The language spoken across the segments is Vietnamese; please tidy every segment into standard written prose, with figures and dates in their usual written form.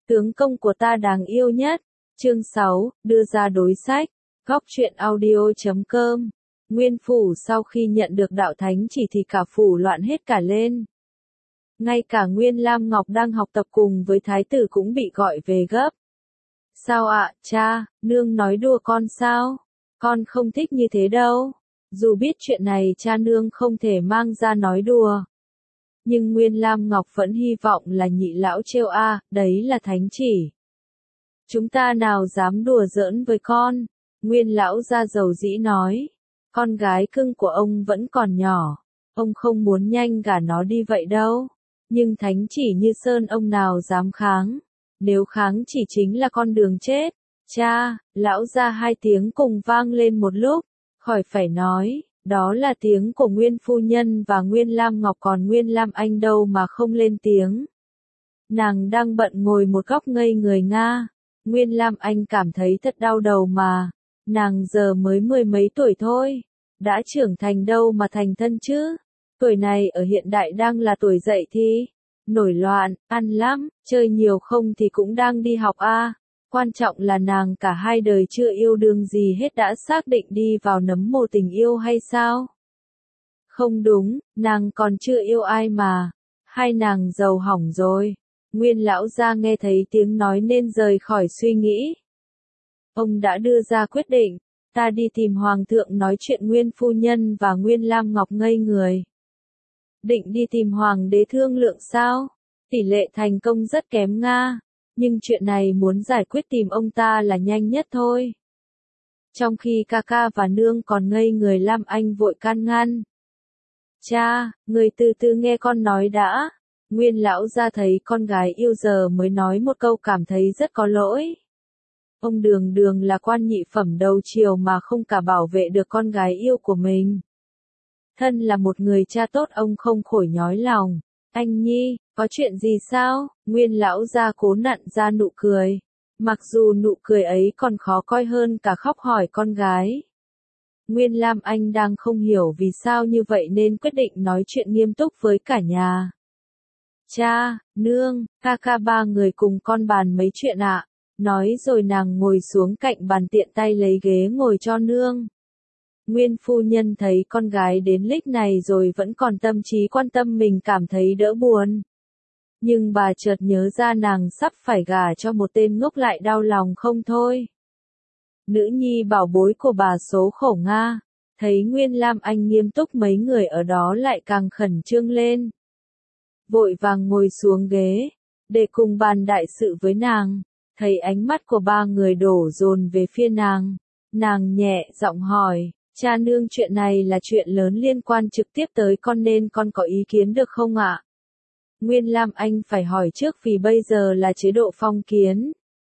Tướng công của ta đáng yêu nhất. Chương 6, đưa ra đối sách. Góc truyện audio.com. Nguyên phủ sau khi nhận được đạo thánh chỉ thì cả phủ loạn hết cả lên. Ngay cả Nguyên Lam Ngọc đang học tập cùng với thái tử cũng bị gọi về gấp. Sao ạ, cha, nương nói đùa con sao? Con không thích như thế đâu. Dù biết chuyện này cha nương không thể mang ra nói đùa. Nhưng Nguyên Lam Ngọc vẫn hy vọng là nhị lão trêu đấy là thánh chỉ. Chúng ta nào dám đùa giỡn với con, Nguyên lão ra dầu dĩ nói. Con gái cưng của ông vẫn còn nhỏ, ông không muốn nhanh gả nó đi vậy đâu. Nhưng thánh chỉ như sơn ông nào dám kháng, nếu kháng chỉ chính là con đường chết. Cha, lão ra hai tiếng cùng vang lên một lúc, khỏi phải nói. Đó là tiếng của Nguyên phu nhân và Nguyên Lam Ngọc, còn Nguyên Lam Anh đâu mà không lên tiếng. Nàng đang bận ngồi một góc ngây người nga. Nguyên Lam Anh cảm thấy thật đau đầu mà. Nàng giờ mới 10 mấy tuổi thôi. Đã trưởng thành đâu mà thành thân chứ. Tuổi này ở hiện đại đang là tuổi dậy thì. Nổi loạn, ăn lắm, chơi nhiều không thì cũng đang đi học Quan trọng là nàng cả hai đời chưa yêu đương gì hết đã xác định đi vào nấm mồ tình yêu hay sao? Không đúng, nàng còn chưa yêu ai mà. Hai nàng giàu hỏng rồi. Nguyên lão gia nghe thấy tiếng nói nên rời khỏi suy nghĩ. Ông đã đưa ra quyết định, ta đi tìm hoàng thượng nói chuyện. Nguyên phu nhân và Nguyên Lam Ngọc ngây người. Định đi tìm hoàng đế thương lượng sao? Tỷ lệ thành công rất kém nga. Nhưng chuyện này muốn giải quyết tìm ông ta là nhanh nhất thôi. Trong khi ca ca và nương còn ngây người, Lam Anh vội can ngăn. Cha, người từ từ nghe con nói đã. Nguyên lão ra thấy con gái yêu giờ mới nói một câu cảm thấy rất có lỗi. Ông đường đường là quan nhị phẩm đầu triều mà không cả bảo vệ được con gái yêu của mình. Thân là một người cha tốt ông không khỏi nhói lòng. Anh Nhi, có chuyện gì sao? Nguyên lão gia cố nặn ra nụ cười. Mặc dù nụ cười ấy còn khó coi hơn cả khóc, hỏi con gái. Nguyên Lam Anh đang không hiểu vì sao như vậy nên quyết định nói chuyện nghiêm túc với cả nhà. Cha, nương, ca ca ba người cùng con bàn mấy chuyện ạ. Nói rồi nàng ngồi xuống cạnh bàn tiện tay lấy ghế ngồi cho nương. Nguyên phu nhân thấy con gái đến lịch này rồi vẫn còn tâm trí quan tâm mình cảm thấy đỡ buồn. Nhưng bà chợt nhớ ra nàng sắp phải gả cho một tên ngốc lại đau lòng không thôi. Nữ nhi bảo bối của bà số khổ nga. Thấy Nguyên Lam Anh nghiêm túc mấy người ở đó lại càng khẩn trương lên. Vội vàng ngồi xuống ghế, để cùng bàn đại sự với nàng. Thấy ánh mắt của ba người đổ dồn về phía nàng. Nàng nhẹ giọng hỏi. Cha nương, chuyện này là chuyện lớn liên quan trực tiếp tới con nên con có ý kiến được không ạ? Nguyên Lam Anh phải hỏi trước vì bây giờ là chế độ phong kiến.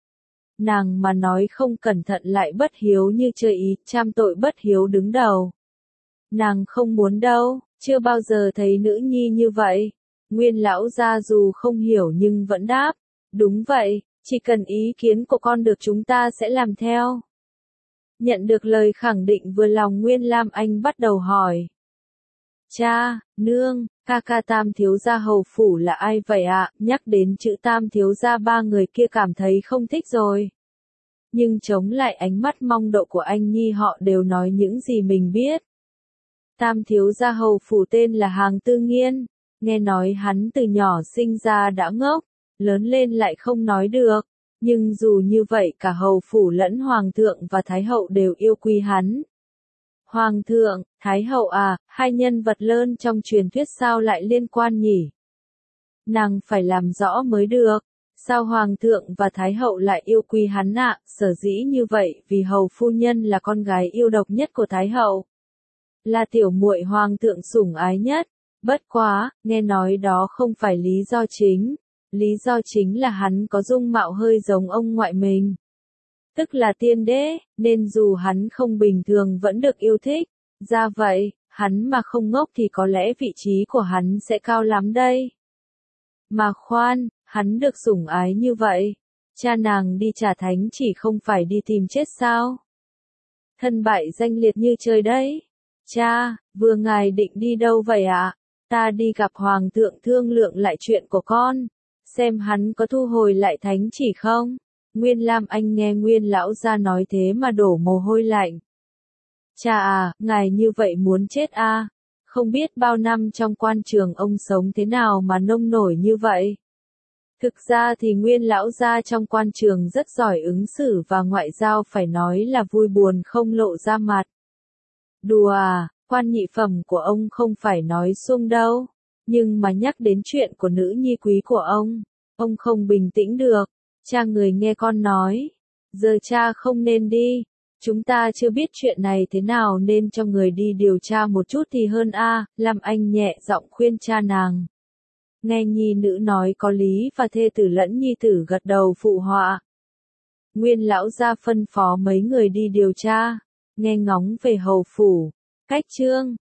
Nàng mà nói không cẩn thận lại bất hiếu như chơi ý, trăm tội bất hiếu đứng đầu. Nàng không muốn đâu, chưa bao giờ thấy nữ nhi như vậy. Nguyên lão gia dù không hiểu nhưng vẫn đáp. Đúng vậy, chỉ cần ý kiến của con được chúng ta sẽ làm theo. Nhận được lời khẳng định vừa lòng, Nguyên Lam Anh bắt đầu hỏi. Cha, nương, ca ca Tam thiếu gia hầu phủ là ai vậy ạ? Nhắc đến chữ Tam thiếu gia ba người kia cảm thấy không thích rồi. Nhưng chống lại ánh mắt mong đợi của anh Nhi họ đều nói những gì mình biết. Tam thiếu gia hầu phủ tên là Hàng Tư Nghiên. Nghe nói hắn từ nhỏ sinh ra đã ngốc, lớn lên lại không nói được. Nhưng dù như vậy cả hầu phủ lẫn hoàng thượng và thái hậu đều yêu quý hắn. Hoàng thượng, thái hậu hai nhân vật lớn trong truyền thuyết sao lại liên quan nhỉ? Nàng phải làm rõ mới được. Sao hoàng thượng và thái hậu lại yêu quý hắn ạ? Sở dĩ như vậy vì hầu phu nhân là con gái yêu độc nhất của thái hậu. Là tiểu muội hoàng thượng sủng ái nhất. Bất quá, nghe nói đó không phải lý do chính. Lý do chính là hắn có dung mạo hơi giống ông ngoại mình. Tức là tiên đế, nên dù hắn không bình thường vẫn được yêu thích. Ra vậy, hắn mà không ngốc thì có lẽ vị trí của hắn sẽ cao lắm đây. Mà khoan, hắn được sủng ái như vậy. Cha nàng đi trả thánh chỉ không phải đi tìm chết sao? Thân bại danh liệt như trời đấy. Cha, vừa ngài định đi đâu vậy ạ? Ta đi gặp hoàng thượng thương lượng lại chuyện của con. xem hắn có thu hồi lại thánh chỉ không. Nguyên Lam Anh nghe Nguyên lão gia nói thế mà đổ mồ hôi lạnh. Cha à, ngài như vậy muốn chết à? Không biết bao năm trong quan trường ông sống thế nào mà nông nổi như vậy. Thực ra thì Nguyên lão gia trong quan trường rất giỏi ứng xử và ngoại giao, phải nói là vui buồn không lộ ra mặt. Đùa à, quan nhị phẩm của ông không phải nói sung đâu. Nhưng mà nhắc đến chuyện của nữ nhi quý của ông không bình tĩnh được. Cha người nghe con nói. Giờ cha không nên đi. Chúng ta chưa biết chuyện này thế nào nên cho người đi điều tra một chút thì hơn a. Lam Anh nhẹ giọng khuyên cha nàng. Nghe nhi nữ nói có lý và thê tử lẫn nhi tử gật đầu phụ họa. Nguyên lão gia phân phó mấy người đi điều tra. Nghe ngóng về hầu phủ. Cách chương